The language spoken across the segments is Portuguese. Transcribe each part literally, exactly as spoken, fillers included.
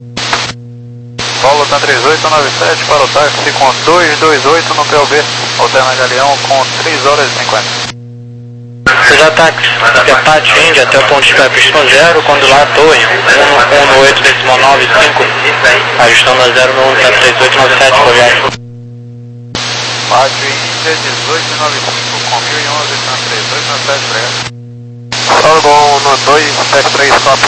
Paulo tá três oito nove sete para o táxi com dois dois oito no P O B, alterna Galeão com três horas e cinquenta. Já táxi, Apache India até o ponto de pista zero, quando lá torre, um no oito decimal nove cinco, ajustando a zero no um tá três oito nove sete, por viagem. Apache India dezoito nove cinco com mil e onze, tá três oito nove sete, obrigado. Solo no dois sete três, copy.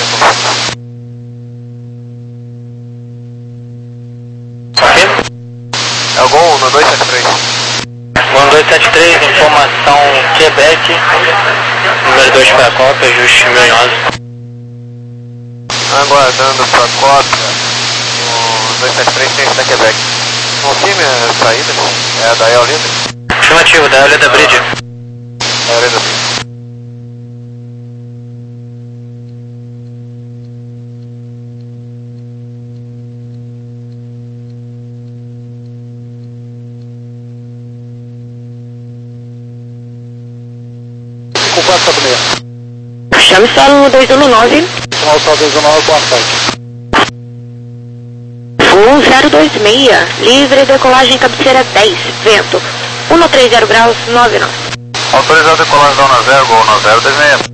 Ok? É o Gol no dois sete três. Gol dois sete três, informação Quebec, número dois para cópia, ajuste mil e onze. Aguardando para cópia, no dois sete três tem da Quebec. Confirme a saída, é a da El Líder? Afirmativo, da Elia da Bridge. É a Líder. Chame solo dois um nove. Chamar o solo dois um nove, boa tarde. Voo zero dois seis, livre decolagem cabeceira dez, vento um três zero graus nove nove. Autorizado decolagem da zero, Gol no zero dois seis.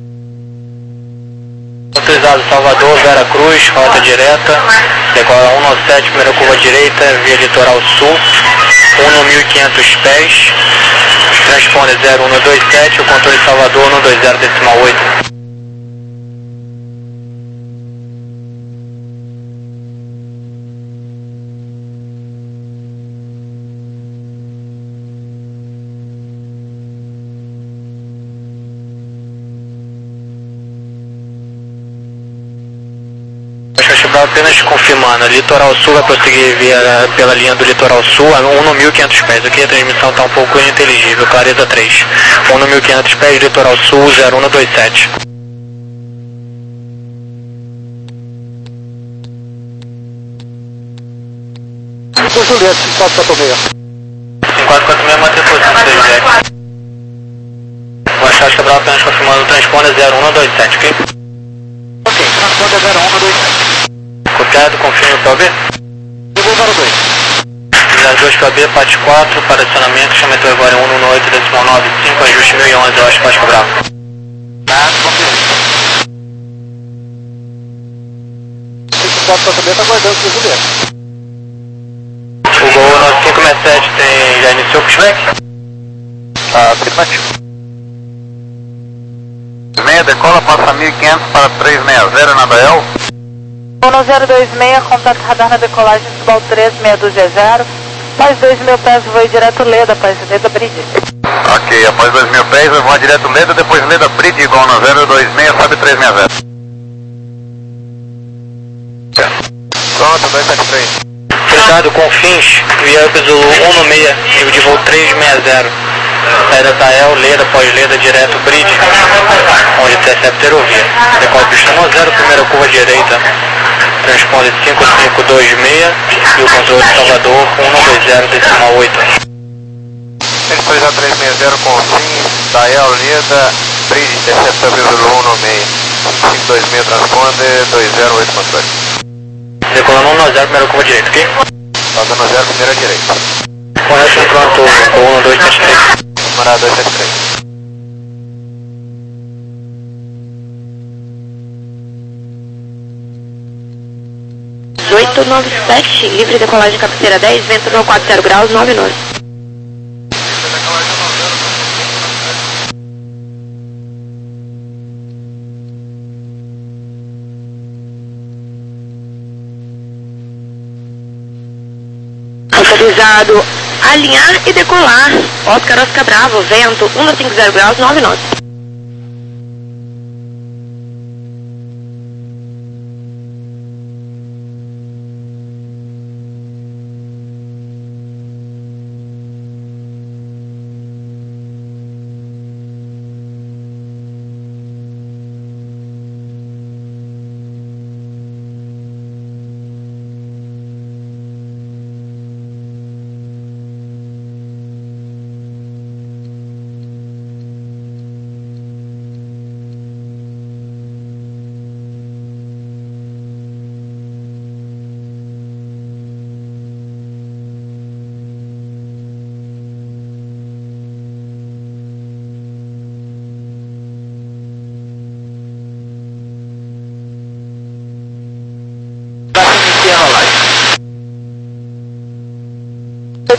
Autorizado Salvador, Vera Cruz, rota direta, decola um sete, primeira curva direita, via litoral sul, um mil e quinhentos pés, transponder zero um dois sete, o controle Salvador um dois zero decimal oito. Apenas confirmando, litoral sul vai prosseguir via, pela linha do litoral sul, um no mil e quinhentos pés, aqui a transmissão está um pouco ininteligível, clareza três, um no mil e quinhentos pés, litoral sul, zero um dois sete. Cinco Juliette, cinco quatro quatro seis. cinco quatro quatro seis, mantém posição, três Jack. O Achate Cabral apenas confirmando o transponder zero um dois sete, ok? Ok, transponder zero um dois sete. Copiado, confirme o P O B. zero dois. zero dois P O B, parte quatro, para acionamento, chama a agora um no oito decimal nove cinco, ajuste mil e onze, eu acho que pode cobrar. Tá, confirme. cinco quatro quatro seis está aguardando o Juliette. O Gol nove cinco seis sete tem, já iniciou o pushback? Tá, afirmativo. Meia decola, passa mil e quinhentos para trezentos e sessenta na Dael. No zero dois seis, contato radar na decolagem, Subal três seis dois zero, após dois mil pés, voo direto Leda, após Leda Bridge. Ok, após dois mil pés, eu vou direto Leda, depois Leda Bridge, igual no zero dois seis, sobe trezentos e sessenta. Pronto, dois sete três. Frisado com fins, via Zulu um no seis, nível de voo trezentos e sessenta. Saída da El, Leda, pós-Leda, direto Bridge, onde interceptor ouvia. Decola pista no zero, primeira curva direita, transponder cinco cinco dois seis e o controle de Salvador um dois zero decimal oito. Eles dois a trezentos e sessenta com fins, da El, Leda, Bridge, interceptor Zulu um no seis. cinco dois seis, transponder dois zero oito controle. Decolando um zero, primeira curva direita, ok? Tá dando zero, primeira direita. Correto, pronto, um dois sete três. Número dois sete três. dezoito nove sete, livre decolagem cabeceira dez, vento no quatro zero graus nove nove. Autorizado alinhar e decolar, Oscar Oscar Bravo, vento um cinco zero graus nove nove.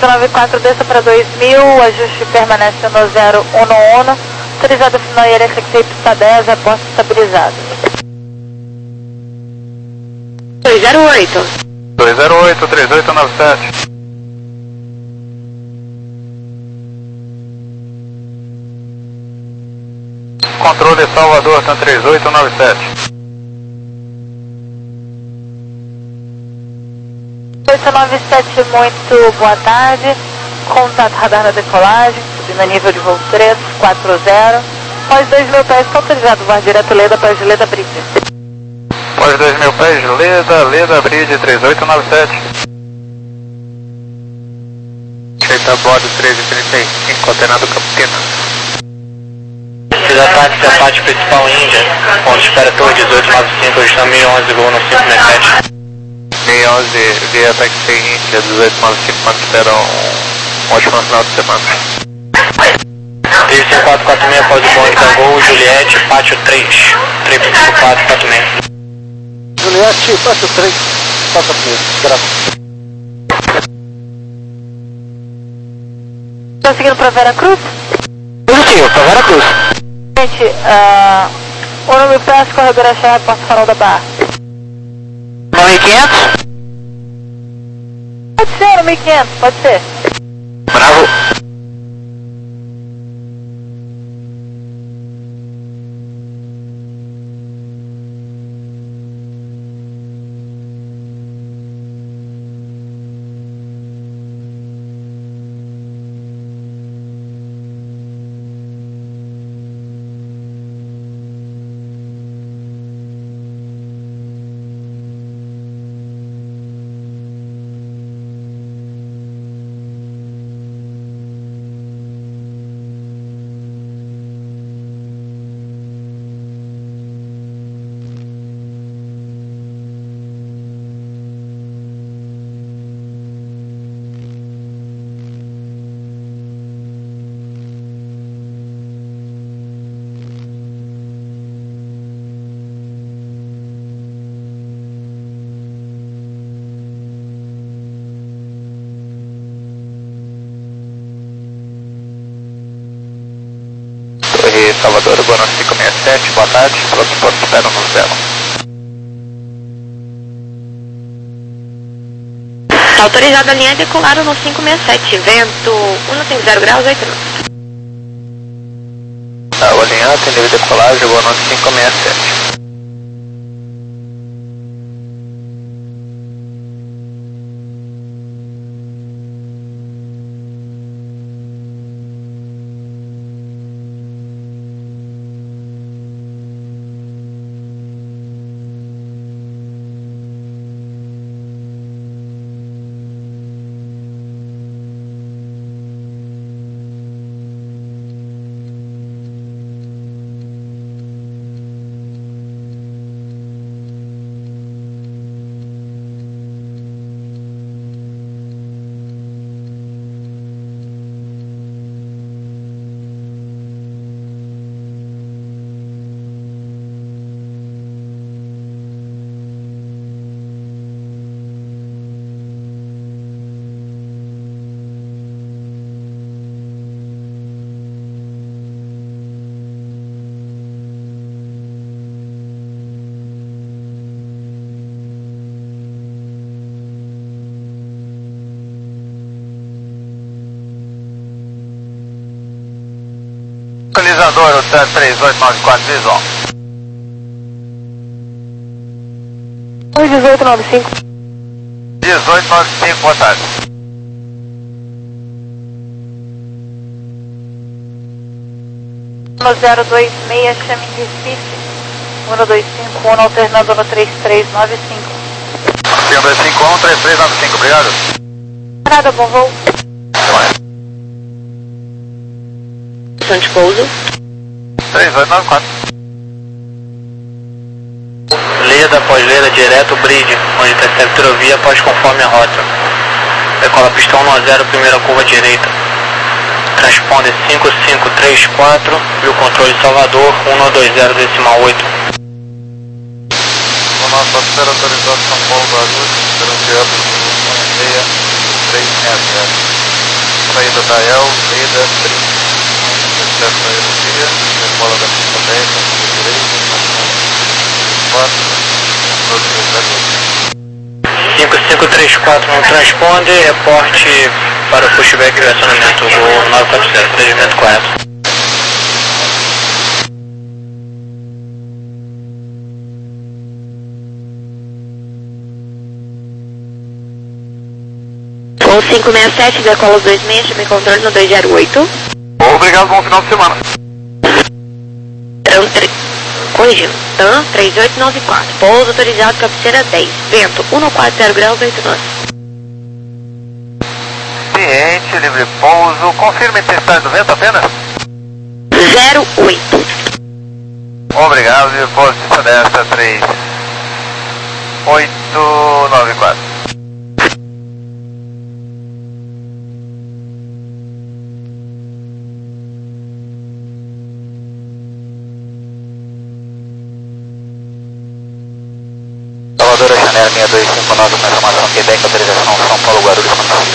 oito nove quatro, desça para dois mil, ajuste permanece no zero um um, autorizado final e executive pista dez, aposta estabilizado. dois zero oito. dois zero oito, três oito nove sete. Controle Salvador, Tan três oito nove sete. oito nove sete, muito boa tarde. Contato radar na decolagem, subindo a nível de voo três quatro zero. Pós dois mil pés, está autorizado voar direto Leda para Leda Bridge. Pós dois mil pés, Leda, Leda Bridge três oito nove sete. Feita a bordo treze trinta e cinco, alternado Campina. Fiz ataque da parte principal Índia, onde espera torre dezoito nove cinco, hoje está mil e onze, voo no cinco seis sete. mil e onze, via ataque Índia, dezoito nove cinco, quando esperam um ótimo final de semana. três cinco quatro quatro seis, após o Boeing Tango, Juliette, Pátio três, três cinco quatro quatro seis. Juliette, Pátio três, quatro seis, graças. Estou seguindo para Veracruz? Positivo, para Veracruz. Gente, uh, o nome pés, corredor a chave, Porto Farol da Barra. nove mil e quinhentos? Pode ser, no mil e quinhentos, pode ser. Bravo. Torre Salvador, Bono cinco seis sete, boa tarde, pronto, pronto, espero no zero. Está autorizada a linha decolar no cinco seis sete, vento cento e cinquenta graus, oito nove. Tá, o alinhante, nível de decolagem, Bono cinco seis sete. Localizador, o sete três oito nove quatro, visual. dezoito nove cinco. dezoito nove cinco, boa tarde. No zero dois seis, chame em Recife. um dois cinco um, alternando no três três nove cinco. um dois cinco um, três três nove cinco, obrigado. Nada, bom voo. Posição de pouso. três oito nove quatro. Leda após Leda, direto Bridge, onde intercepta via após conforme a rota. Decola pista um a zero, primeira curva direita. Transponder cinco cinco três quatro e o controle Salvador um dois zero decimal oito. O nosso oficial autorizado São Paulo, Guarulhos, esperando que um seis três seis zero. saída da El, Leda, Bride, excesso aerovia, decola da pista dez, na direita, quatro, cinco cinco três quatro não transponde, reporte para o pushback e direcionamento do nove quatro zero, procedimento correto. Voo cinco seis sete, decola dois seis, chame controle no dois zero oito. Obrigado, bom final de semana. TAM três. Corrigindo. TAM três oito nove quatro. Pouso autorizado, cabeceira dez. Vento um quatro zero graus, oito nove. Ciente, livre pouso. Confirma a intensidade do vento apenas? zero oito. Obrigado, livre pouso, pista desta, três oito nove quatro. Salvador, Chanel seis dois cinco nove, com informação Quebec, autorização São Paulo, Guarulhos, confere.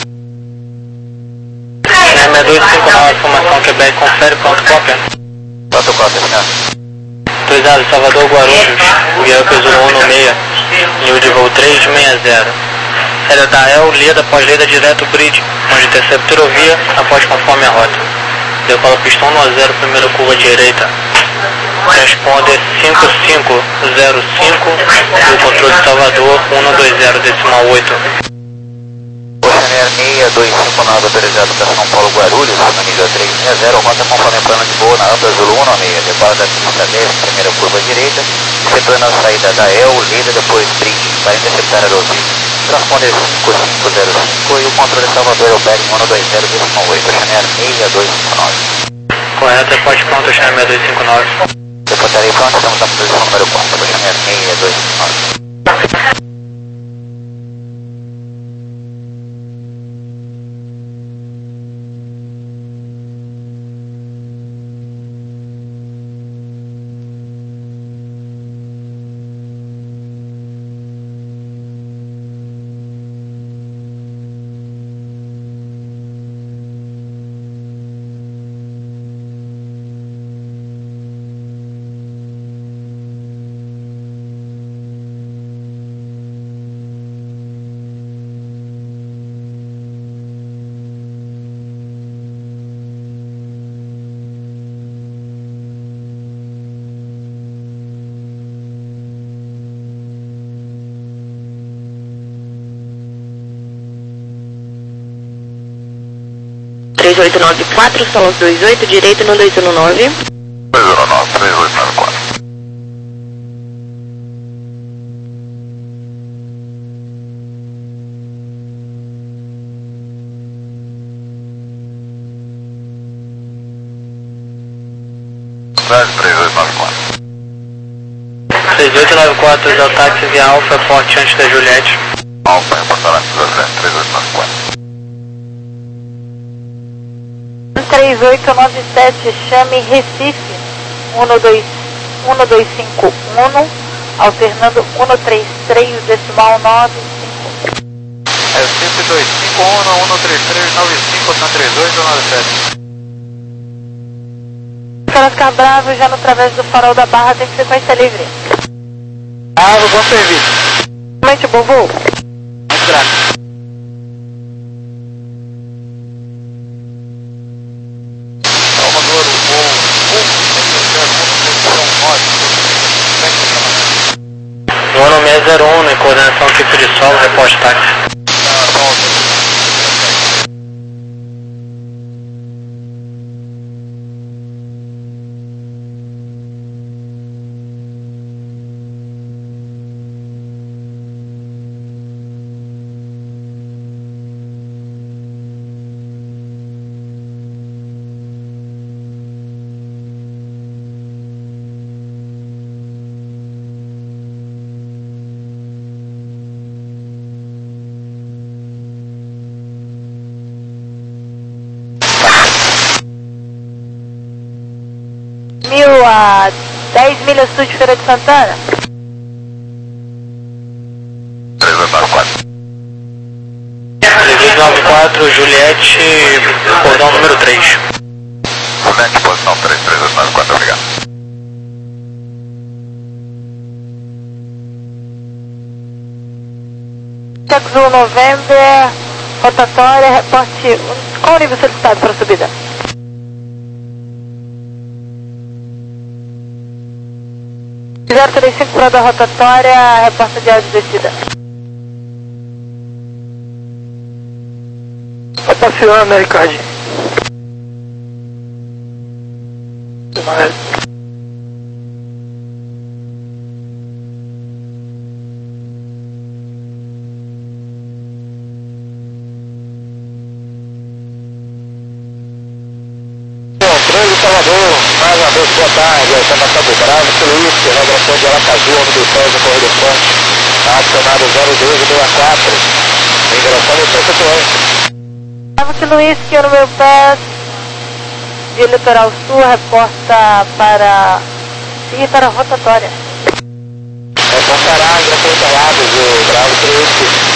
Chanel seis dois cinco nove, informação Quebec, confere, ponto cópia. Ponto cópia, senhor. Autorizado, Salvador, Guarulhos, via Peso um seis, nível de voo três seis zero. Saída da El, Leda, pós-Leda, direto Bridge, onde intercepta aerovia, após conforme a rota. Decola pista um zero, primeira curva direita. Responde cinco cinco zero cinco, do controle de Salvador, um dois zero, decimal oito. Chanel seis dois cinco nove, autorizado para São Paulo, Guarulhos, no nível três seis zero, rota conforme plano de voo na Ambra Zulu um seis, decola da pista dez, primeira curva direita, efetuando a saída da El, Leda, depois Bridge, para interceptar a aerovia. Transponder cinco cinco zero cinco e o controle de Salvador é o Bering um dois zero, decimal oito, Chanel seis dois cinco nove. Correto, reporte pronto, Chanel seis dois cinco nove. Reportarei pronto, estamos na posição número quatro, Chanel seis dois cinco nove. três oito nove quatro, Solos dois oito, direito no dois um nove. dois um nove, três oito nove quatro. três oito nove quatro. seis oito nove quatro, é o táxi via Alfa, forte antes da Juliette. Alfa, reportar antes da Juliette, três oito nove quatro. três oito nove sete, chame Recife, um dois cinco um, alternando um três três, decimal nove cinco. Recife dois cinco um, um três três nove cinco, três oito nove sete. Para ficar bravo, já no través do farol da Barra tem sequência livre. Bravo, bom serviço. Realmente bom voo. Muito grato. Salvador, o voo Dono seis zero um, em coordenação tipo de solo, reporte táxi. Mil a dez milhas sul de Feira de Santana. três oito nove quatro. três oito nove quatro, quatro, Juliette, cordão número três. Juliette, posição três três oito nove quatro, obrigado. Texas November, rotatória, reporte. Qual o nível solicitado para a subida? zero três cinco para da rotatória, reporte de áudio descida. Rotação Americard. Salvador, mais uma vez, boa tarde, estamos na Cabo Bravo, Luiz, inauguração de Aracaju, ano do Céu, no Correio do Fronte, acionado zero dois sessenta e quatro, em direção ao centro do oeste. Salve Luiz, que é no meu pé, de Litoral Sul, reporta para seguir para a rotatória. Reportará em direção Interlagos, o Bravo três.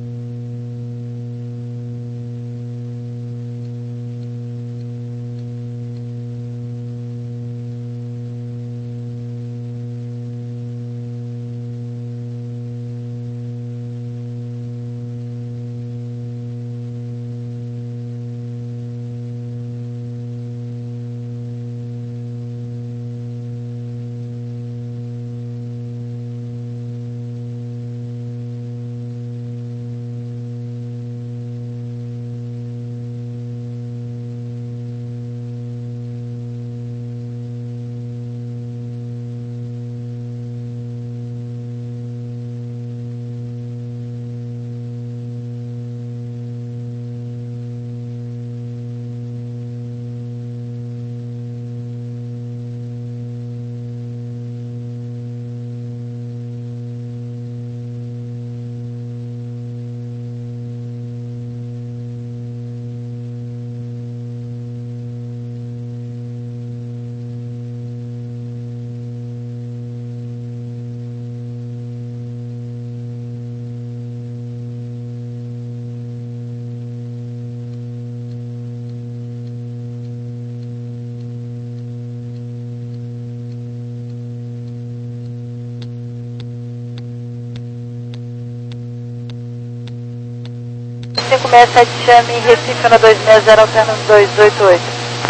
cinco seis sete, chame Recife, ano dois seis zero, alterno dois oito oito.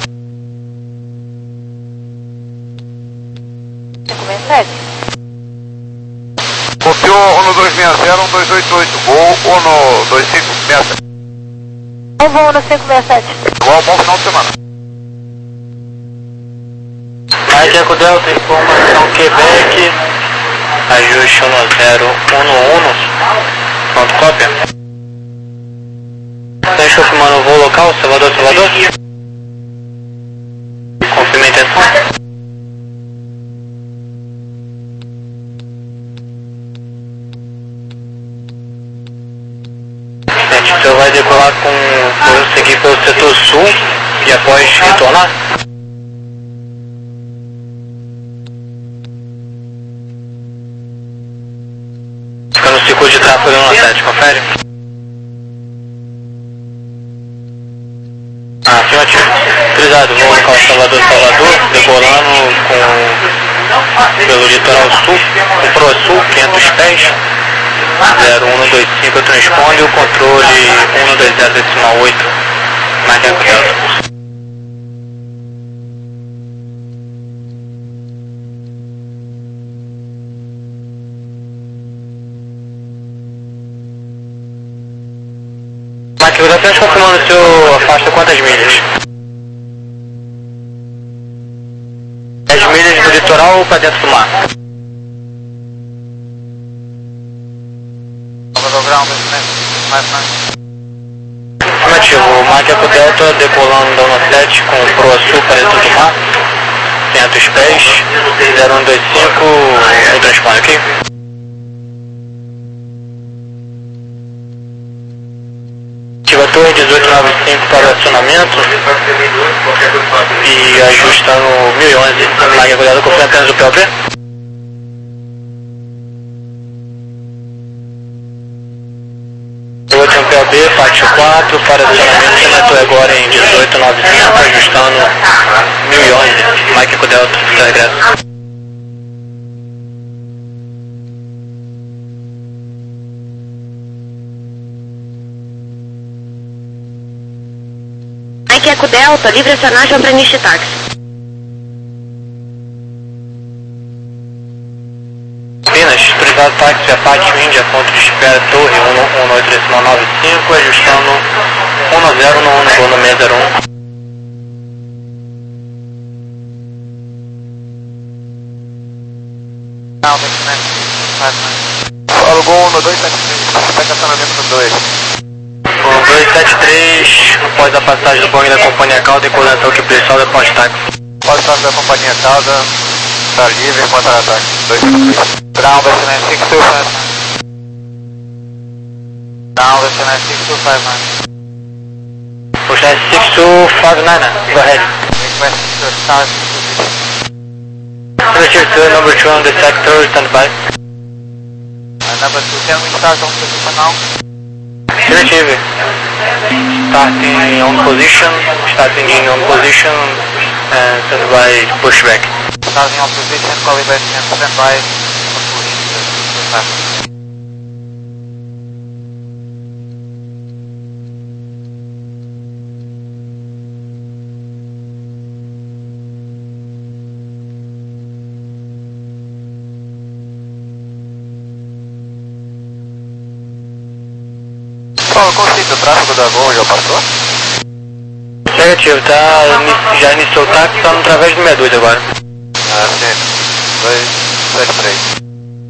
cinco seis sete. Copiou Ono dois seis zero, um dois oito oito, voo Ono dois cinco seis sete. Eu vou no cinco seis sete. Igual, bom final de semana. Mike Eco Delta, informação Quebec, ajuste um zero um um, pronto, cópia. Está confirmando o voo local, Salvador, Salvador? Confirma a intenção. Gente, o senhor vai decolar com, seguir pelo setor sul e após retornar? Fica no circuito de tráfego no sete, confere? Ah, afirmativo. Utilizado, voo local Salvador, Salvador, decolando com, pelo litoral sul, com proa sul, quinhentos pés, zero um dois cinco transponde o controle um dois zero decimal oito, Mike Eco Delta. Mike Eco Delta, confirmando o seu afasta quantas milhas? dez milhas do litoral ou para dentro do mar? Afirmativo, Mike Eco Delta decolando da Ono sete com proa sul para dentro do mar, quinhentos pés, zero um dois cinco, no transponder aqui. Ativa a torre dezoito noventa e cinco para o acionamento e ajustando mil e onze, Mike Eco Delta, confirma apenas o P O B. Eu vou ter um P O B, pátio quatro, para acionamento, Senator agora em dezoito nove cinco, ajustando mil e onze, Mike Eco Delta, regresso. Mike Eco Delta, livre acionagem para início de táxi. Minas, autorizado táxi a pátio Índia, ponto de espera Torre um um oito três nove cinco, ajustando um zero no um, voo no seis zero um. Alugou um dois sete três, estacionamento no dois. um dois sete três, após a passagem do Boeing da companhia Cauda, enquanto o que pessoal da pós-táxi. Pós-táxi da companhia Cauda, está livre, contra ataque. dois sete três. Ground Western six two five nine. Ground Western six two five nine. Puxa six two five nine, go ahead. Request to start position. Relative to number two on the sector, stand by. Uh, number two, can we start on position now? Relative. Starting on position, starting in on position, and stand by pushback. Starting on position, calibrate and stand by for push. Qual o conceito? O tráfego da Gol já passou? Negativo, tá, já iniciou o táxi, tá através do sessenta e dois agora. Ah, sim. dois sete três.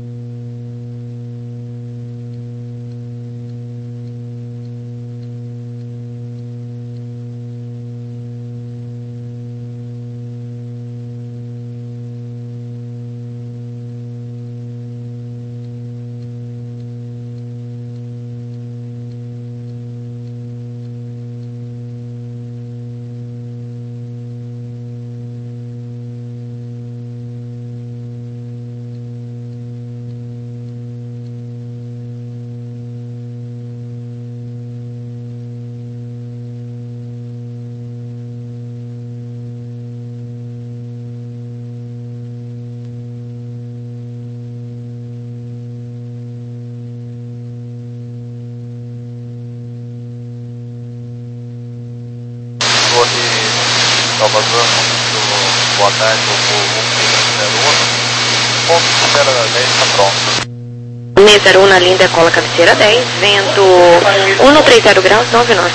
Salvador, muito boa tarde, eu vou um zero um, ponto de espera da dez está pronto. seis zero um na linha decola cabeceira dez, vento um três zero graus, nove nós.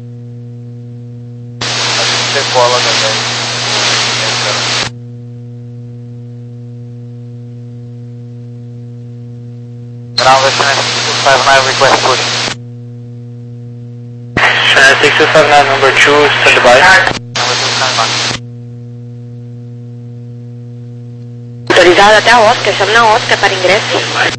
A gente decola da dez. Ground Western six two five nine, request push. six two five nine, number two, stand by. Autorizado até a Oscar, chama na Oscar para ingresso.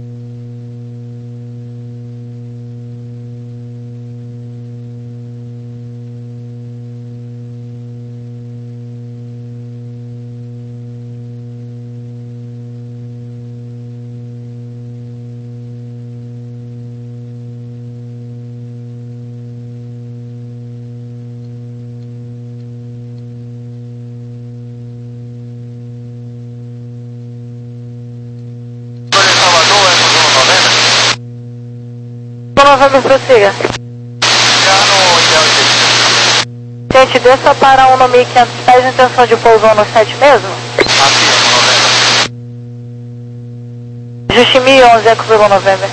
Novembro, prossiga. Gente, desça para um no mil e quinhentos pés, intenção de pouso um no sete mesmo? Justi mil e onze, Eco Zulu Novembro.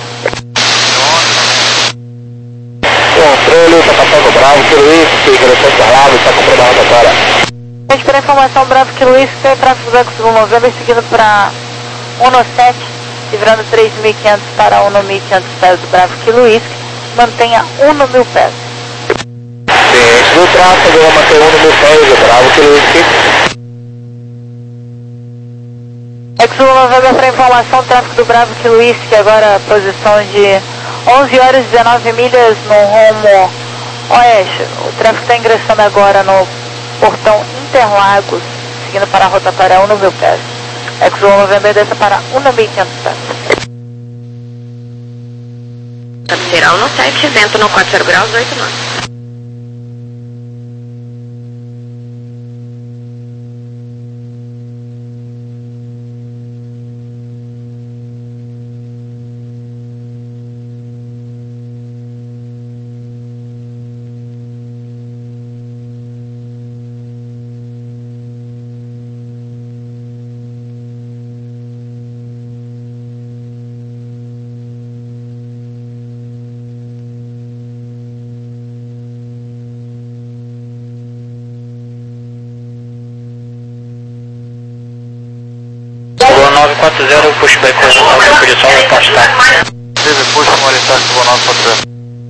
Controle, está passando Bravo, que Luiz, que direção falado, está cumprindo a rotatória. Gente, para informação, Bravo, que Luiz, tem tráfego do Eco Zulu Novembro, seguindo para um no sete, livrando três mil e quinhentos para um no mil e quinhentos pés do Bravo, que Luiz, mantenha um no mil pés. Ciente do tráfego, vou manter um no mil pés, do Bravo, que Luiz. Eco Zulu Novembro, para informação, tráfego do Bravo, que Luiz, que agora a posição de onze horas e dezenove milhas no rumo oeste. O tráfego está ingressando agora no portão Interlagos, seguindo para a rotatória um no mil pés. Eco Zulu Novembro desce para um no mil e quinhentos pés. Cabeceira um sete, vento no quatro zero graus, oito nove. nove quatro zero, pushback com o campo de sol, report time. Teve push, monitor, Gol nove quatro zero.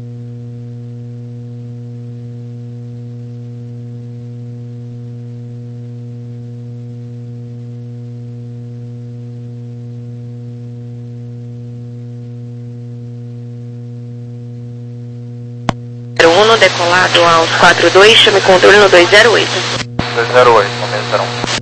um decolado aos quatro dois, chame controle no dois zero oito. dois zero oito, momento zero um.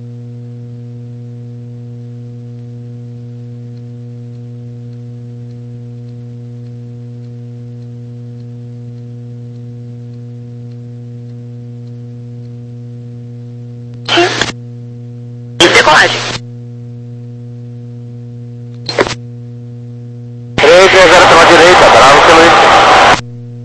Decolagem. três zero zero pela direita, Bravo pelo I.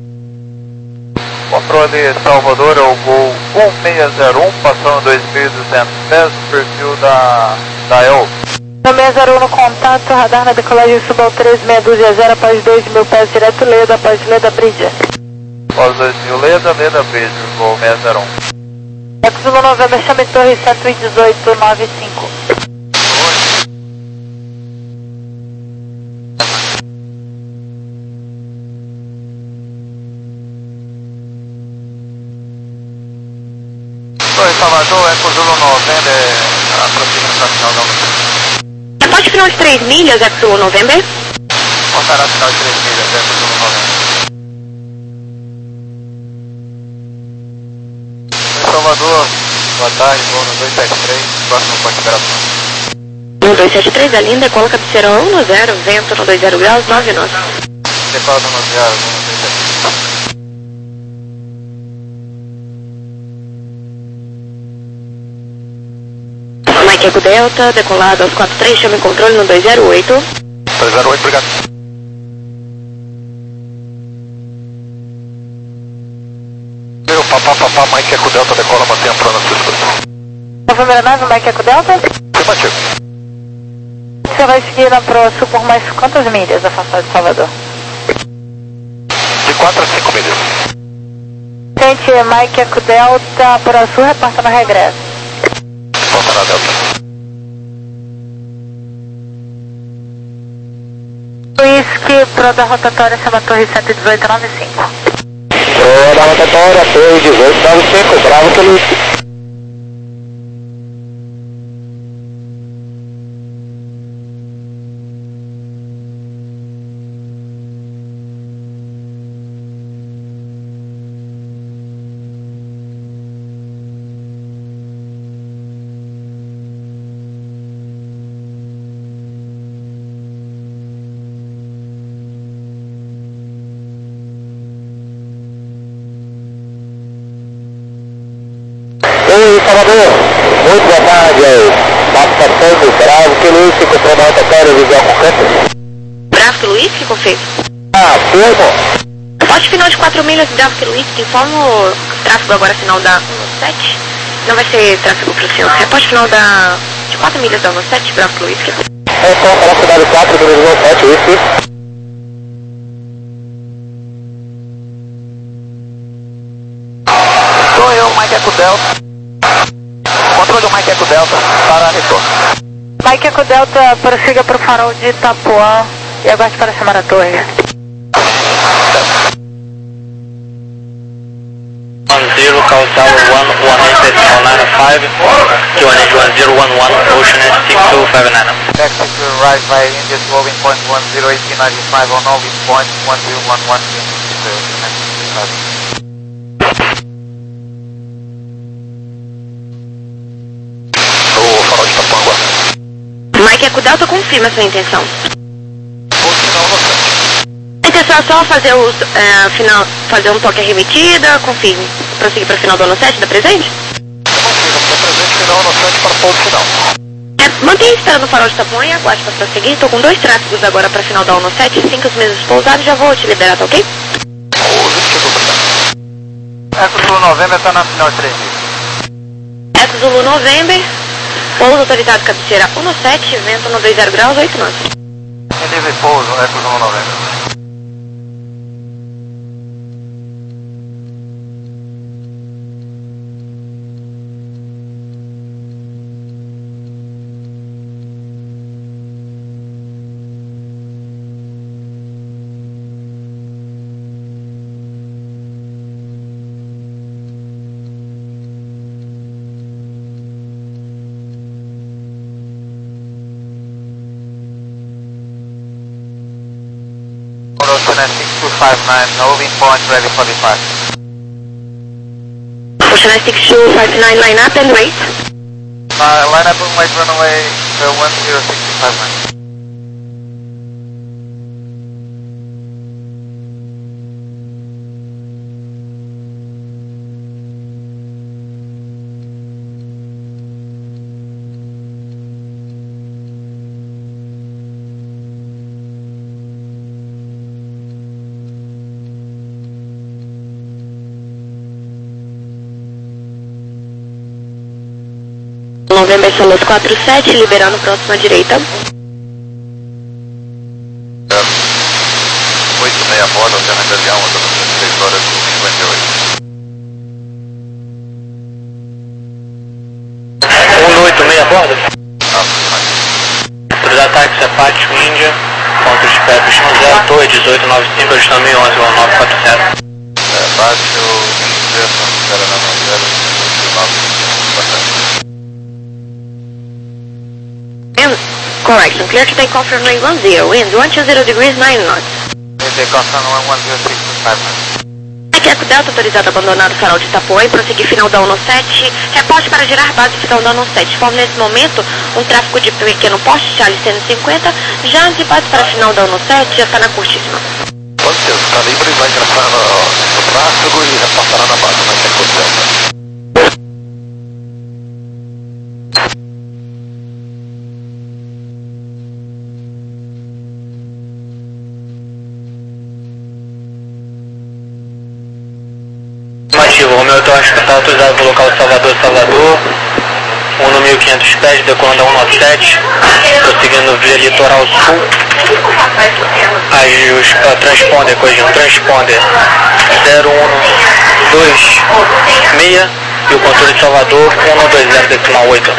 Controle Salvador, é o Gol um seis zero um, passando dois mil e duzentos pés, perfil da, da E L. um seis zero um no contato, radar na decolagem Subal três meia dúzia zero, após dois mil pés direto, Leda, após Leda Bridge. Após dois mil, Leda, Leda Bridge, Gol seis zero um. Zulu November, chame Torre cento e dezoito, nove cinco. Torre Salvador, Eco Zulu November, aproximando a final da altura. Reporte final de três milhas, Eco Zulu November. Contará final de três milhas, Eco Zulu November. Salvador, boa tarde, voo no dois sete três, próximo ponto de operação. No dois sete três, a linda, cola cabeceira um no zero, vento no dois zero graus, nove nove. Decola no zero, voo no dois sete três. Mike Eco Delta, decolado aos quatro três, chame controle no dois zero oito. dois zero oito, obrigado. Meu papá, papá, Mike Eco Delta, decola, mantenha pronto na sua disposição. November nove, Mike Eco Delta. Afirmativo. Você vai seguir na Pro Sul por mais quantas milhas afastado de Salvador? De quatro a cinco milhas. Gente, Mike Eco Delta, Pro Sul, reporta no regresso. Volta na Delta. Whisky, Pro da rotatória, chama Torre cento e dezoito, nove cinco. Pro da rotatória, Torre dezoito, nove cinco, Bravo pelo I. Oi, Salvador, muito boa tarde aí. Papo passando, Bravo pelo I, comprou na rotatória, visual com câmbio. Bravo pelo Whisky, confio. Ah, firmo. Reporte final de quatro milhas, Bravo pelo Whisky, informa o tráfego agora final da um sete. Não vai ser tráfego pro senhor. Reporte final da de quatro milhas da um sete, Bravo pelo Whisky. É só falar cidade quatro, número um sete, Whisky. Sou eu, Mike Eco Delta. Controle do Mike Eco Delta, para retorno. Mike Eco Delta, prossiga para o farol de Itapuã e aguarde para chamar a torre. one zero, call tower one one eight decimal nine five, Q N H one zero one one, Ocean S six two five nine. Taxi to arrive by India twelve point one zero eight nine five on all point one zero one one. O farol de Itapuã agora. Mike Eco Delta confirma sua intenção. Ou se não, você. A intenção Pessoal, só fazer, os, é, final, fazer um toque arremetida, confirme. Prosseguir para o final do ano sete, da presente? Confirma, da presente final no sete para ponto final. É, mantenha esperando o farol de Tapuã e aguarde para prosseguir. Estou com dois tráfegos agora para final da ONU sete, cinco os mesmos pousados, já vou te liberar, tá ok? Eco Zulu November está na final de três mil. Eco Zulu November, pouso autorizado cabeceira ONU sete, vento no dois zero graus, oito nove. Livre pouso, Eco Zulu November. six two five nine, moving point ready for departure. Ocean six two five nine, line up and wait. Uh, line up and wait, runaway uh, one zero six two five nine. November Solos quatro sete, liberando próxima direita. oito e meia borda, alternativa de avião, seis horas e cinquenta e oito. um oito meia borda? Ah, Para os ataques Apache Índia, ponto de pé, Pistão zero, Torre dezoito noventa e cinco, ajustamento onze, nove quatro zero. é, baixo, Índia, zero nove zero, nove quatro zero. Correction, clear to take off from runway one zero, winds one two zero degrees, nine knots. Take off runway one zero six two five nine. Aqui é Eco Delta, autorizado a abandonar o farol de Itapuã e prosseguir final da ONU sete. Reporte para girar base final da ONU sete. Forma nesse momento um tráfego de pequeno porte, Charlie cento e cinquenta, já antecipado para final da ONU sete, já está na curtíssima. Pode ser, o calibre vai ingressar no, no tráfego e repassará na base, mas tem condição. O meu torre está autorizado para o local Salvador, Salvador, um mil e quinhentos pés, decolando a um nove sete, prosseguindo via litoral sul. Aí os uh, transponder, corrigindo, transponder zero um dois seis e o controle de Salvador um dois zero decimal oito.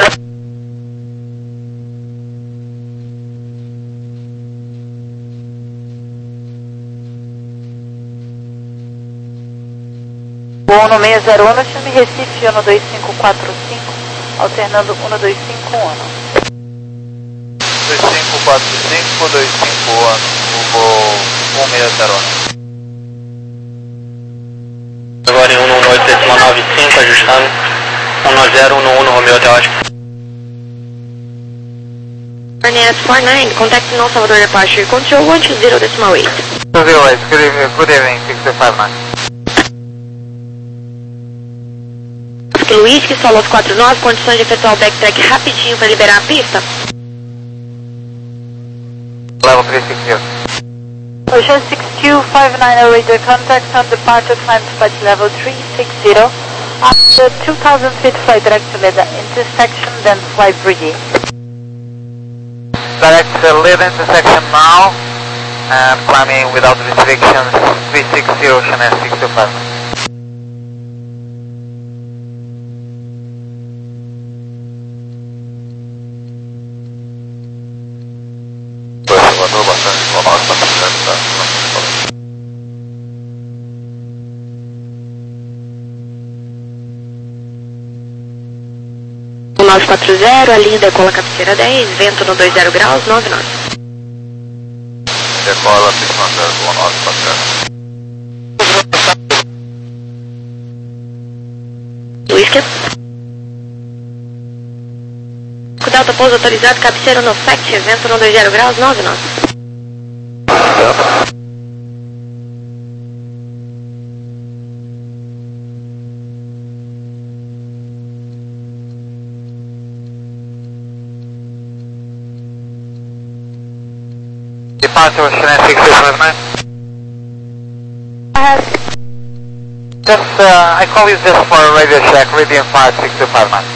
ONU seis zero um, chame Recife, ONU dois cinco quatro cinco, alternando ONU dois cinco um. dois cinco quatro cinco, dois cinco um, voo um seis zero um. Agora em um oito decimal nove cinco, ajustando um zero um um, Romeo até ótimo. Arnes four nine, contact no Salvador Departure Control one two zero decimal eight. two zero eight, good evening, good evening, six two five nine. Luiz, que Solos quatro nove, condições de efetuar o backtrack rapidinho para liberar a pista. Level three six zero. Ocean six two five nine, radar contact on departure, climb flight level three six zero. After two thousand feet, fly direct to the intersection, then fly bridge. Direct to lead intersection now, and climbing without restrictions, three six zero, Ocean six two five nine. Salvador, bastante informado, está funcionando, tá? nove quatro zero, a linha decola cabeceira dez, vento no dois zero graus, nove nove. Decola, pistão zero, nove quatro zero. Whisky. Delta pouso autorizado, cabeceira no fact, vento no dois zero graus, nove nove. departure, Chennai six two five nine. Uh, Just, uh, I call you just for a radio check, Radian five six two five nine.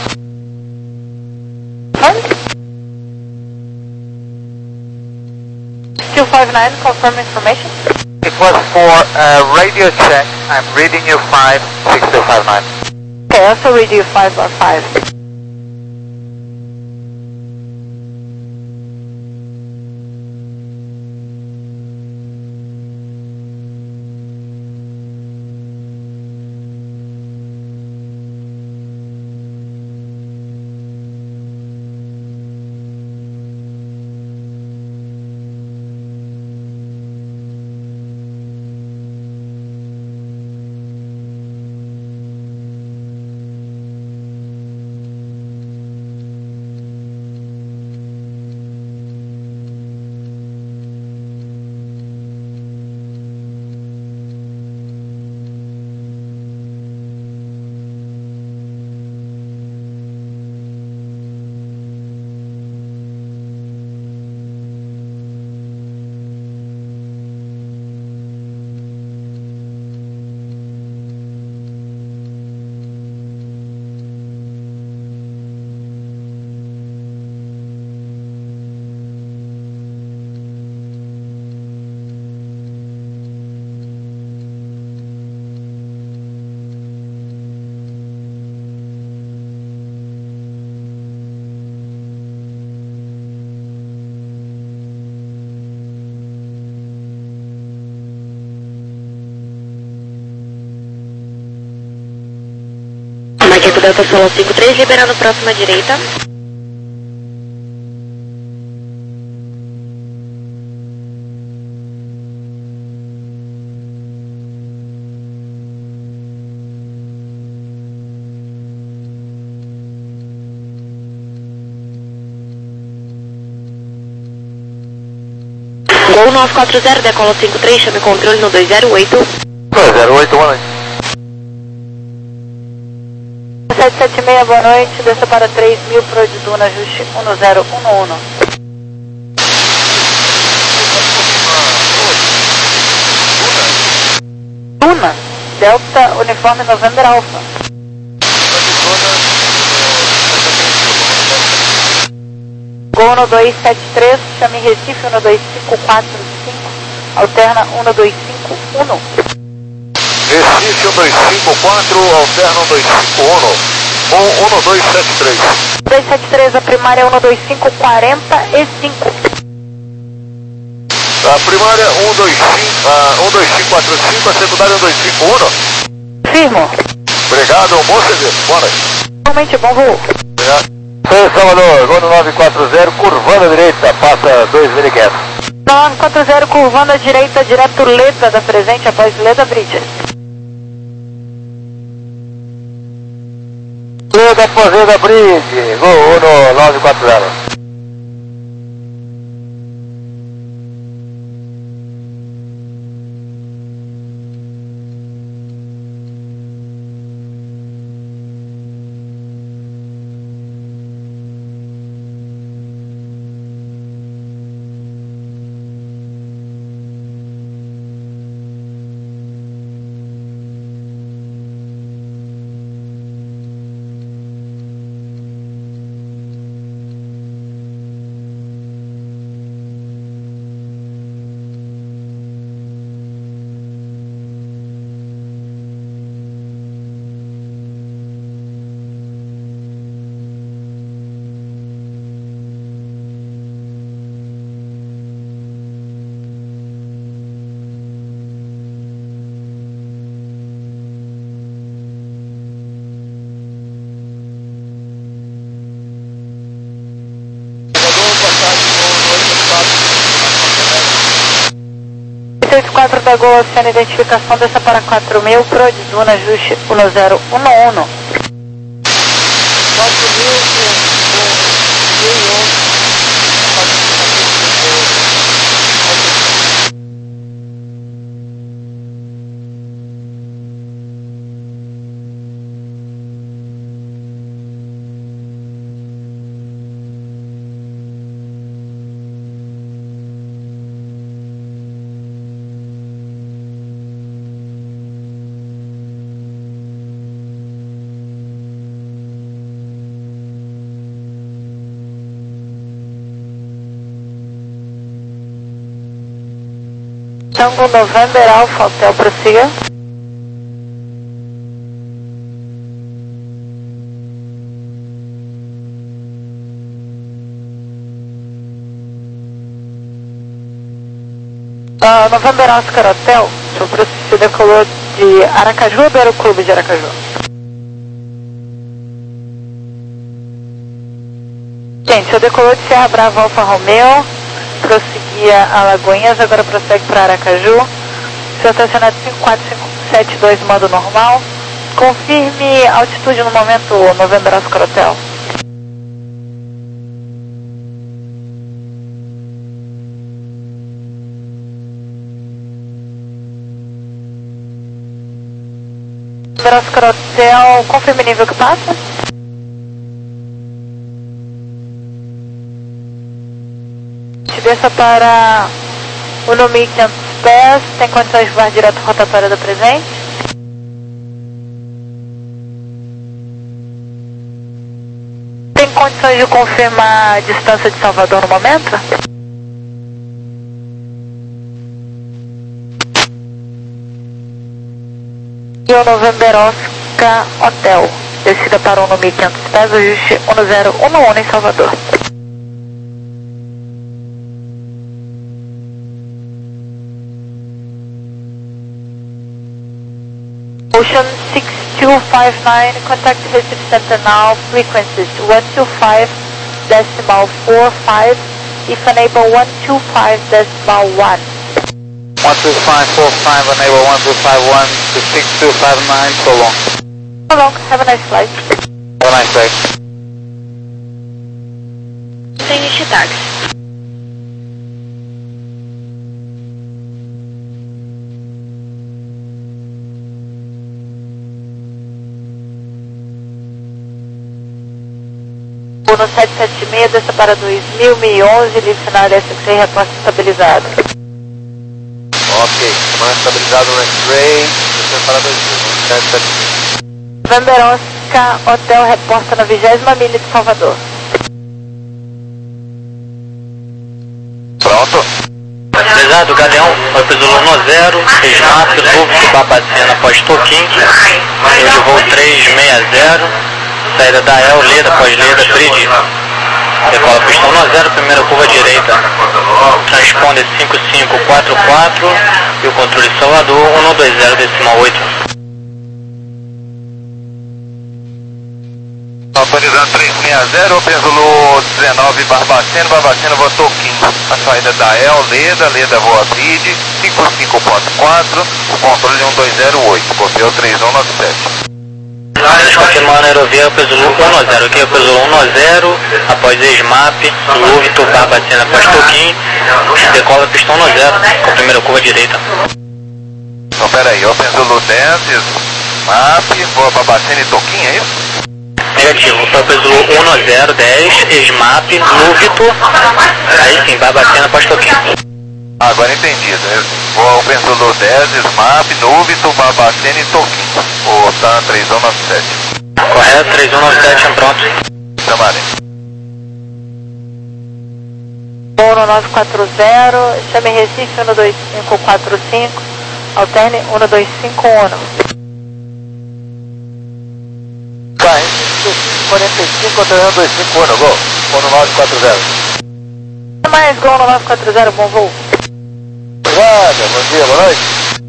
two five nine, confirm information. It was for a radio check. I'm reading you five six two five nine. Okay, also read you five one five. Maqueto Delta Solo cinco três, liberando próxima direita. Gol nove quatro zero, decola cinco três, chame controle no dois zero oito. dois zero oito, boa noite. sete sete seis, boa noite, desça para três mil, Pro de Duna, ajuste um zero um um. Duna, Delta, uniforme November Alpha. Gol no dois sete três, chame Recife um dois cinco quatro cinco, alterna um dois cinco um. Recife um dois cinco quatro, alterna um dois cinco um, um dois sete três. dois sete três, a primária um dois cinco quarenta e cinco. A primária um dois cinco, uh, um dois cinco quatro cinco, a secundária um dois cinco um. Firmo. Obrigado, bom serviço, boa noite. Realmente bom voo. Obrigado. Sou Salvador, gol no nove quatro zero, curvando à direita, passa dois miliquetos. nove quatro zero, curvando à direita, direto Leda da presente, após Leda Bridge. Leda Fazenda Bridge, gol no nove quatro zero. seis quatro da Gol Oceano, identificação dessa para quatro mil, Pro de Duna, ajuste um zero um um. quatro Tango November Alpha Hotel, prossiga. Uh, November Oscar Hotel, você decolou de Aracaju ou do Aeroclube de Aracaju? Gente, você decolou de Serra Brava Alfa Romeo, prosseguia a Lagoinhas, agora prossegue para Aracaju. Seu estacionado cinco quatro cinco sete dois, modo normal. Confirme altitude no momento, November Oscar Hotel. Oscar Hotel, confirme o nível que passa. Te desça para o no mil e quinhentos pés, tem condições de voar direto rotatória do presente. Tem condições de confirmar a distância de Salvador no momento? E o November Oscar Hotel, descida para o no mil e quinhentos pés, ajuste um zero um um em Salvador. Ocean six two five nine, contact Recife Center now, frequencies one two five decimal four five, if enable one two five decimal one. one two five four five, enable one two five one to six two five nine, so long. So long, have a nice flight. Have a nice day. Finish taxi. No sete sete seis, desça para dois mil, mil e onze, livre final S X Ray, reporte estabilizado. Ok, comando estabilizado no X-Ray, descendo para dois mil, sete sete seis. November Oscar Hotel, reporta na vigésima milha de Salvador. Pronto. Pesado, Galeão, Alfa Zulu um zero, Esmap, Lúcio, Babacena, após Toquim, eu de voo três seis zero, saída da El, Leda, pós-Leda, Bridge, decola pistão um zero, primeira curva direita, transponder cinco cinco quatro quatro e o controle Salvador um dois zero decimal oito. Autorizado três seis zero, Open Zulu dezenove, Barbacena, Barbacena voa Toquim, a saída da El, Leda, Leda voa Bridge, cinco cinco quatro quatro, o controle um dois zero oito, copiou três um nove sete. Eles confirmaram a aerovia Alfa Zulu um zero, aqui Alfa Zulu um zero, após Esmap, Lúvito, Barbacena, após Toquim, decola pistão um zero, com a primeira curva direita. Então pera aí, Open Zulu dez, Esmap, voa Barbacena e Toquim, é isso? Negativo, Alfa Zulu um zero, dez, Esmap, Lúvito, aí sim, Barbacena, após Toquim. Ah, agora entendi, né? Voa Open Zulu dez, Esmap, Lúvito, Barbacena e Toquim. O TAM três um nove sete. Correto, três um nove sete, pronto. Chamarem. um nove quatro zero, chame Recife um dois cinco quatro cinco, alterne um dois cinco um. Tá, quarenta e cinco, alternando dois cinco um, gol. um nove quatro zero. Mais Gol no nove quatro zero, bom voo. Obrigado, bom dia, boa noite.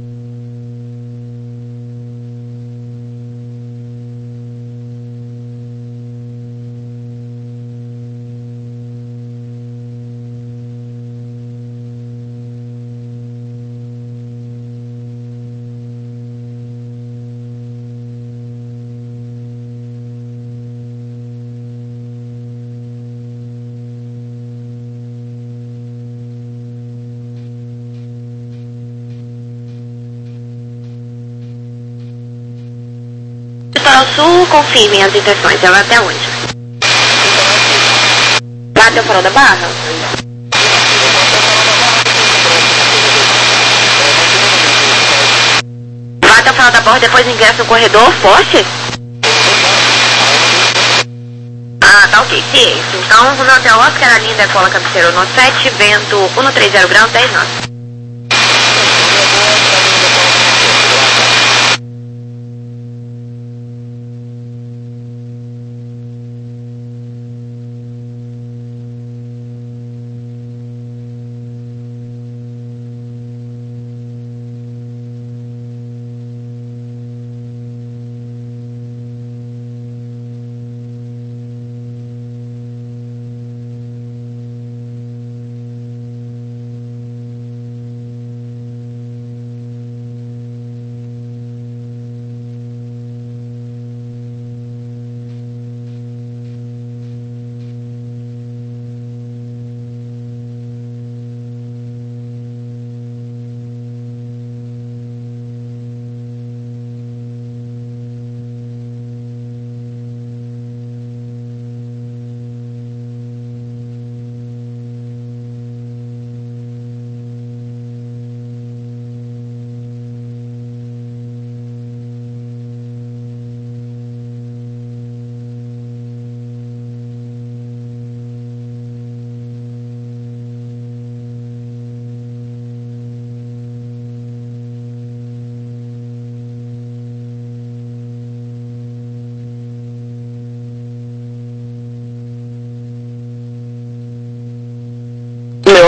Para o sul, confirmem as intenções. Ela até onde? Lá até o farol da Barra? Vá até o farol da Barra, depois ingressa no corredor forte? Ah, tá ok. Ciência. Então, no hotel Oscar, a linha decola cabeceira no sete, vento um três zero graus, dez nove.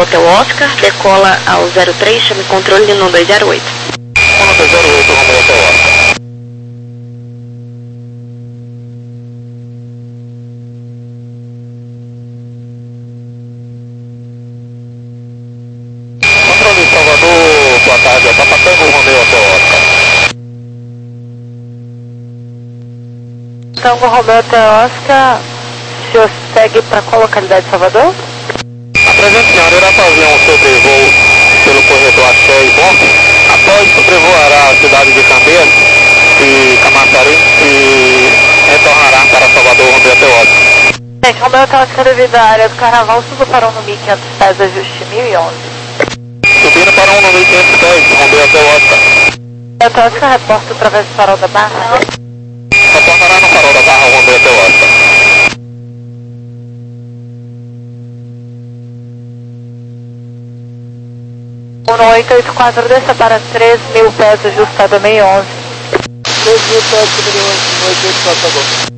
Hotel Oscar, decola ao zero três, chame controle no dois zero oito. um dois zero oito, Romeo Hotel Oscar. Controle Salvador, boa tarde, Papatango, Romeo Hotel Oscar. Tango Romeo Hotel Oscar, o senhor segue para qual localidade de Salvador? Apresente, senhor, irá fazer um sobrevoo pelo corredor Axé e Bonfim, após sobrevoará a cidade de Candeias e Camaçari e retornará para Salvador, Romeo Hotel Oscar. Gente, Romeo Hotel Oscar devido à área do Carnaval, suba para um no mil e quinhentos pés, ajuste mil e onze. Subindo para um no mil e quinhentos pés, Romeo Hotel Oscar. Hotel Oscar, reporta através do farol da Barra. Retornará no farol da Barra, Romeo Hotel Oscar. um oito oito quatro, desça para três mil pés, ajustado mil e onze. três mil pés, mil e onze, um oito oito quatro, agora.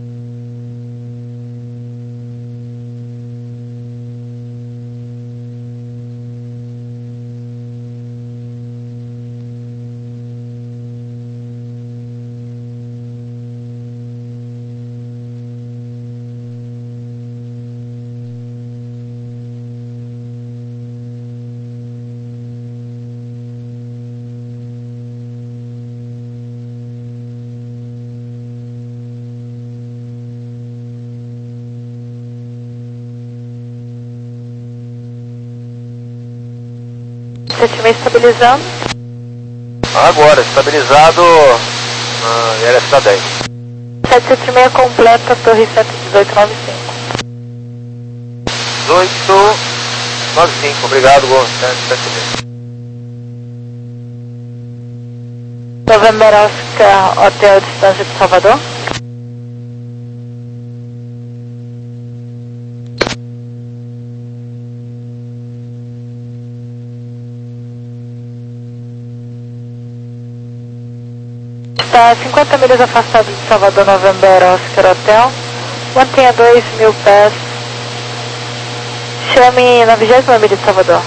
sete seis estabilizando. Agora, estabilizado na L S dez. sete sete seis completa, torre cento e dezoito, nove cinco. dezoito, nove cinco, obrigado, Gol. sete sete seis. November Oscar, Hotel Distância de Salvador. Está cinquenta milhas afastado de Salvador, November Oscar Hotel. Mantenha dois mil pés. Chame na vigésima milha de Salvador.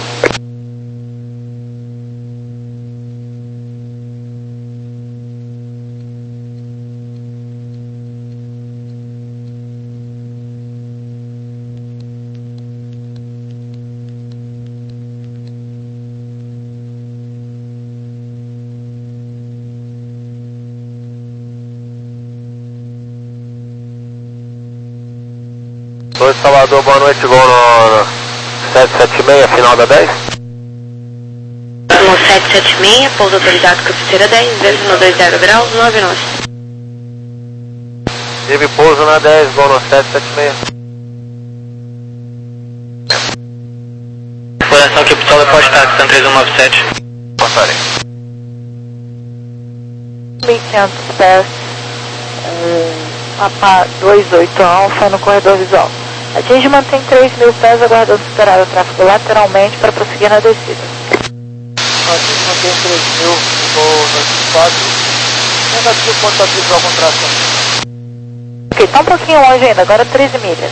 Oi, Salvador, boa noite, Gol no sete sete seis, final da dez. No sete sete seis, pouso autorizado cabeceira dez, vezes no dois zero graus, nove nove. Teve pouso na dez, Gol no sete sete seis. Exploração aqui pro Solo Pode Táxi, São três um nove sete. Passarei. mil e quinhentos pés. Mapa dois oito Alfa no corredor visual. Atinge e mantém três mil pés, aguardando superar o tráfego lateralmente para prosseguir na descida. Atinge e mantém três mil, Gol no quatro. Negativo, contato visual com tração. Ok, tá um pouquinho longe ainda, agora treze milhas.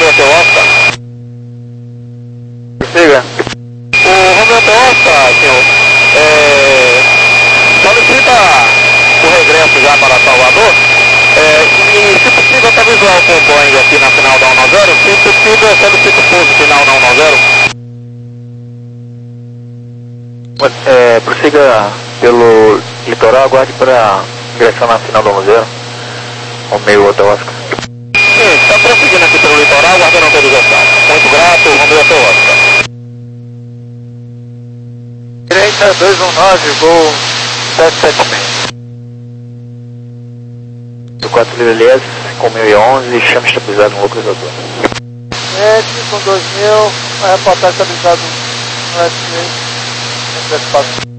Hotel Oscar. Prossiga. O Romeo Hotel Oscar, senhor, é, solicita o regresso já para Salvador. É, e se possível até visual com o Boeing aqui na final da cento e noventa, se possível solicita o pouso final na cento e noventa. É, prossiga pelo litoral, aguarde para ingressar na final do museu. Romeo Hotel Oscar. Sim, está prosseguindo aqui pelo litoral, aguardando a autorização. Muito grato, Romeo Hotel Oscar. Direita dois um nove, gol sete sete seis. Do quatro Livres com mil e onze, chama estabilizado no localizador. sete com dois mil, vai reportar estabilizado no S três.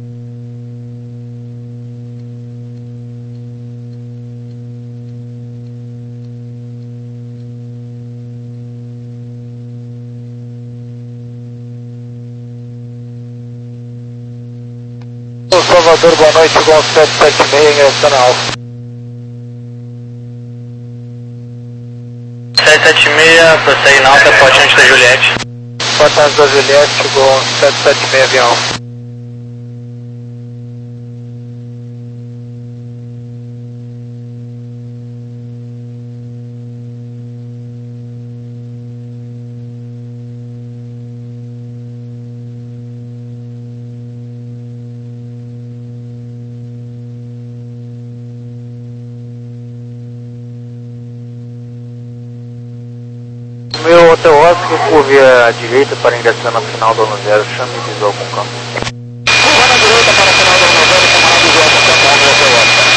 Salvador, boa noite, gol sete sete seis, ingressando na Alfa. sete sete seis, prossegue na alta, porte antes da Juliette. Porta antes da Juliette, gol sete sete seis, avião. Meu Hotel Oscar, curve à direita para ingressar na final do ano zero, chame visual com campo. Curva na direita para a final da cento e noventa, chamada visual com campo, Romeo Hotel Oscar.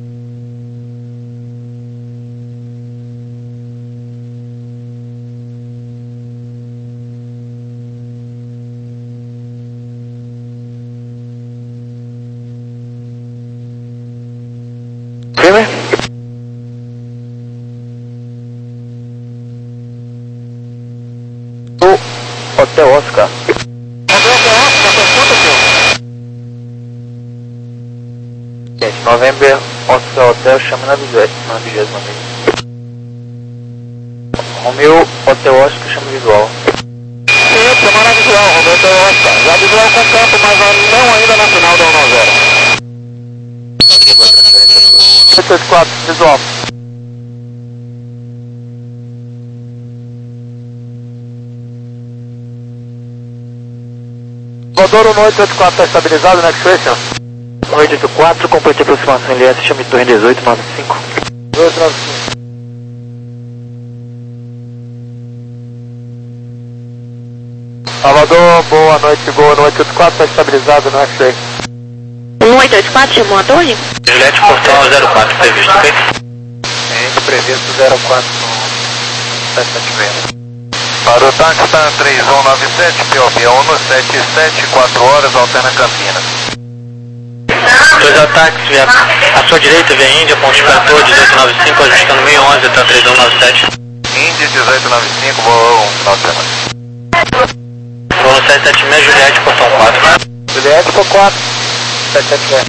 Firme? Do Hotel Oscar. Romeo Hotel Oscar, na sua senhor. Gente, novembro, Oscar Hotel, chame na vigésima vez. Romeo Hotel Oscar, chame visual. Sim, chamada visual, Romeo Hotel Oscar. Já visual com campo, mas não ainda na final da cento e noventa. sete oito quatro, visual. Salvador, um oito oito quatro está estabilizado, né, que foi, senhor? um oito oito quatro, complete aproximação L S, chame torre dezoito nove cinco. dois nove cinco. Salvador, boa noite, gol no oito oito quatro, está estabilizado no X-Ray. um oito oito quatro chamou a torre? Juliette, portão zero quatro, previsto, ok? Gente, previsto zero quatro no sete sete seis. Para o Taxan três um nove sete, P O B um sete sete, quatro horas, alterna Campinas. Dois ataques, via, à sua direita, via Índia, ponto espertor, dezoito nove cinco, ajustando mil e onze até três um nove sete. Índia dezoito nove cinco, voa um, final de semana. Voo sete sete seis, Juliette, portão quatro. Juliette por quatro, sete sete seis.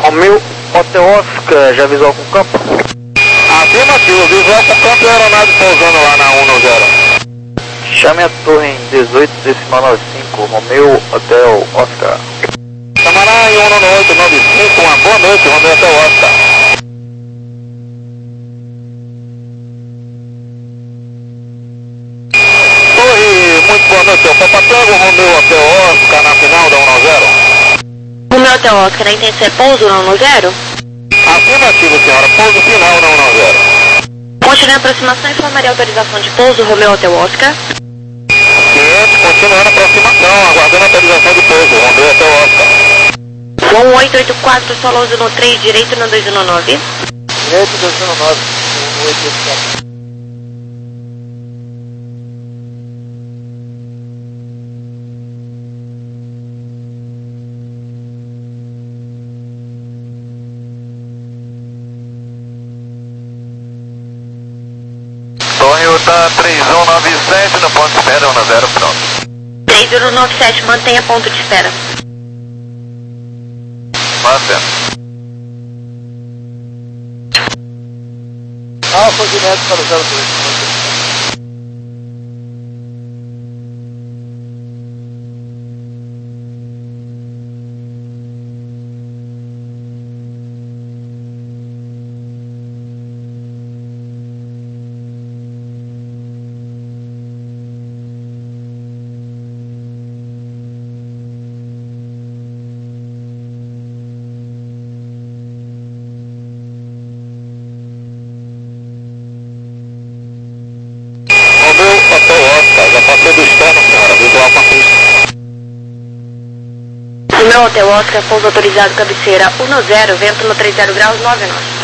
Romeu Hotel Oscar, já visual com campo? Afirmativo, visual com campo e aeronave pousando lá na um zero. Chame a torre em dezoito decimal noventa e cinco, Romeu Hotel Oscar. Camará em um oito nove cinco, uma boa noite, Romeu Hotel Oscar. Torre, muito boa noite, é o Papatango, Romeu Hotel Oscar na final da um zero. Romeu Hotel Oscar, a intenção é pouso na um zero? Afirmativo, senhora, pouso final na um zero. Continue a aproximação e informaria a autorização de pouso, Romeu Hotel Oscar. Ciente, continuando a aproximação, aguardando a autorização de pouso, Romeu Hotel Oscar. um oito oito quatro, Soloso no três, direito no dois um nove. Direito dois um nove, um oito oito quatro. Torre Uta três um nove sete no ponto de espera, um zero, pronto. três um nove sete, mantenha ponto de espera. Mantendo. Alfa direto para o zero dois. Hotel Oscar, já passou do externo, senhora, visual com a pista. Romeu Hotel Oscar, pouso autorizado, cabeceira um zero, vento no trinta graus, nove nove.